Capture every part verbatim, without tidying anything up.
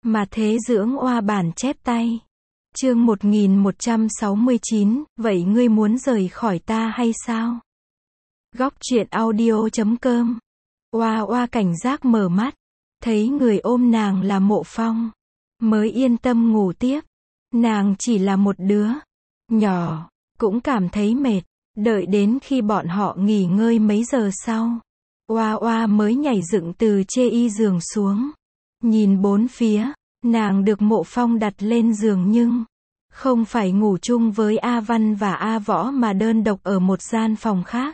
Mà thế dưỡng oa bản chép tay. Chương một nghìn một trăm sáu mươi chín, vậy ngươi muốn rời khỏi ta hay sao? Góc truyện audio chấm com. Oa oa cảnh giác mở mắt, thấy người ôm nàng là Mộ Phong, mới yên tâm ngủ tiếp. Nàng chỉ là một đứa nhỏ, cũng cảm thấy mệt. Đợi đến khi bọn họ nghỉ ngơi mấy giờ sau, oa oa mới nhảy dựng từ chê y giường xuống. Nhìn bốn phía, nàng được Mộ Phong đặt lên giường nhưng không phải ngủ chung với A Văn và A Võ mà đơn độc ở một gian phòng khác.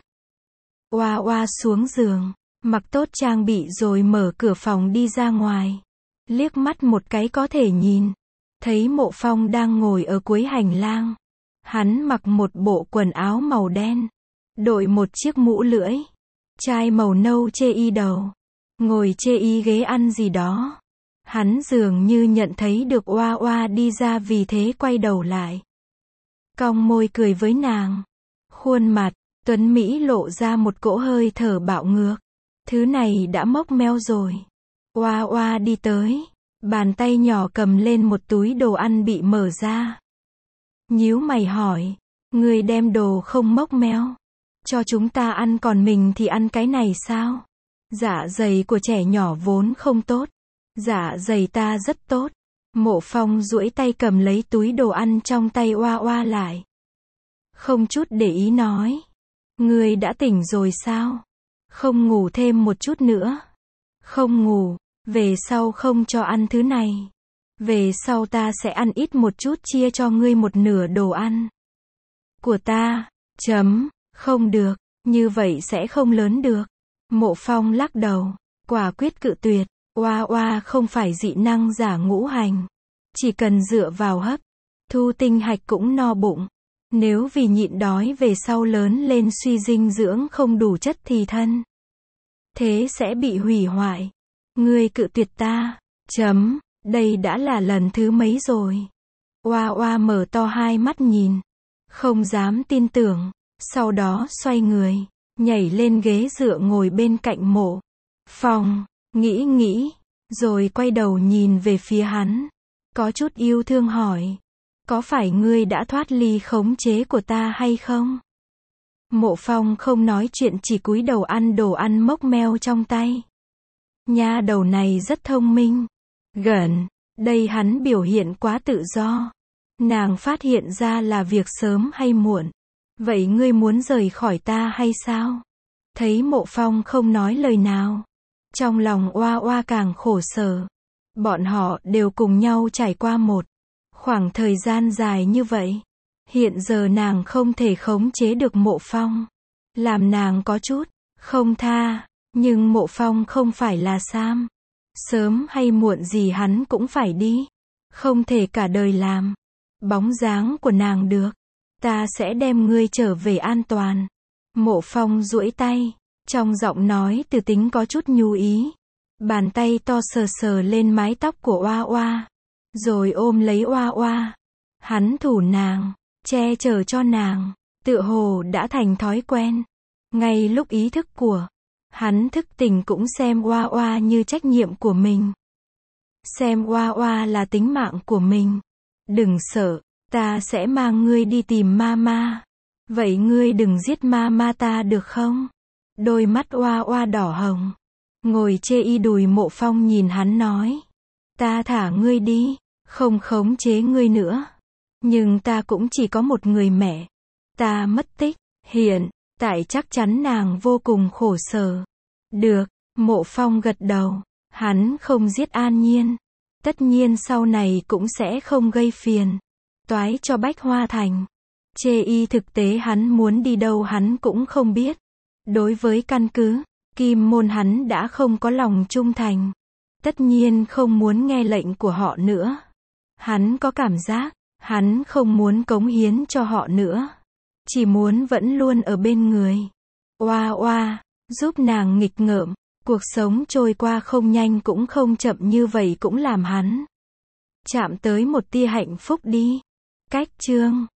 Oa oa xuống giường, mặc tốt trang bị rồi mở cửa phòng đi ra ngoài. Liếc mắt một cái có thể nhìn thấy Mộ Phong đang ngồi ở cuối hành lang. Hắn mặc một bộ quần áo màu đen, đội một chiếc mũ lưỡi chai màu nâu chê y đầu, ngồi chê y ghế ăn gì đó. Hắn dường như nhận thấy được oa oa đi ra vì thế quay đầu lại, cong môi cười với nàng. Khuôn mặt tuấn mỹ lộ ra một cỗ hơi thở bạo ngược. Thứ này đã mốc meo rồi. Oa oa đi tới, bàn tay nhỏ cầm lên một túi đồ ăn bị mở ra. Nhíu mày hỏi, ngươi đem đồ không mốc meo cho chúng ta ăn còn mình thì ăn cái này sao? Dạ dày của trẻ nhỏ vốn không tốt, dạ dày ta rất tốt. Mộ Phong duỗi tay cầm lấy túi đồ ăn trong tay oa oa lại, không chút để ý nói, ngươi đã tỉnh rồi sao? Không ngủ thêm một chút nữa? Không ngủ, về sau không cho ăn thứ này. Về sau ta sẽ ăn ít một chút, chia cho ngươi một nửa đồ ăn của ta. Chấm, không được, như vậy sẽ không lớn được. Mộ Phong lắc đầu, quả quyết cự tuyệt. Oa oa không phải dị năng giả ngũ hành, chỉ cần dựa vào hấp thu tinh hạch cũng no bụng. Nếu vì nhịn đói về sau lớn lên suy dinh dưỡng không đủ chất thì thân thế sẽ bị hủy hoại. Ngươi cự tuyệt ta. Chấm, đây đã là lần thứ mấy rồi? Oa oa mở to hai mắt nhìn, không dám tin tưởng. Sau đó xoay người, nhảy lên ghế dựa ngồi bên cạnh Mộ Phong, nghĩ nghĩ, rồi quay đầu nhìn về phía hắn, có chút yêu thương hỏi, có phải ngươi đã thoát ly khống chế của ta hay không? Mộ Phong không nói chuyện, chỉ cúi đầu ăn đồ ăn mốc meo trong tay. Nha đầu này rất thông minh. Gần đây hắn biểu hiện quá tự do, nàng phát hiện ra là việc sớm hay muộn. Vậy ngươi muốn rời khỏi ta hay sao? Thấy Mộ Phong không nói lời nào, trong lòng oa oa càng khổ sở. Bọn họ đều cùng nhau trải qua một khoảng thời gian dài như vậy. Hiện giờ nàng không thể khống chế được Mộ Phong, làm nàng có chút không tha. Nhưng Mộ Phong không phải là Sam, sớm hay muộn gì hắn cũng phải đi, không thể cả đời làm bóng dáng của nàng được. Ta sẽ đem ngươi trở về an toàn. Mộ Phong duỗi tay, trong giọng nói từ tính có chút nhu ý. Bàn tay to sờ sờ lên mái tóc của oa oa, rồi ôm lấy oa oa. Hắn thủ nàng, che chở cho nàng, tựa hồ đã thành thói quen. Ngay lúc ý thức của hắn thức tỉnh cũng xem oa oa như trách nhiệm của mình, xem oa oa là tính mạng của mình. Đừng sợ, ta sẽ mang ngươi đi tìm mama. Vậy ngươi đừng giết mama ta được không? Đôi mắt oa oa đỏ hồng, ngồi chê y đùi Mộ Phong nhìn hắn nói, ta thả ngươi đi, không khống chế ngươi nữa. Nhưng ta cũng chỉ có một người mẹ, ta mất tích, hiện tại chắc chắn nàng vô cùng khổ sở. Được, Mộ Phong gật đầu, hắn không giết An Nhiên, tất nhiên sau này cũng sẽ không gây phiền toái cho Bách Hoa Thành. Chê y thực tế hắn muốn đi đâu hắn cũng không biết. Đối với căn cứ Kim Môn hắn đã không có lòng trung thành, tất nhiên không muốn nghe lệnh của họ nữa. Hắn có cảm giác, hắn không muốn cống hiến cho họ nữa, chỉ muốn vẫn luôn ở bên người oa oa, giúp nàng nghịch ngợm. Cuộc sống trôi qua không nhanh cũng không chậm như vậy cũng làm hắn chạm tới một tia hạnh phúc đi. Cách chương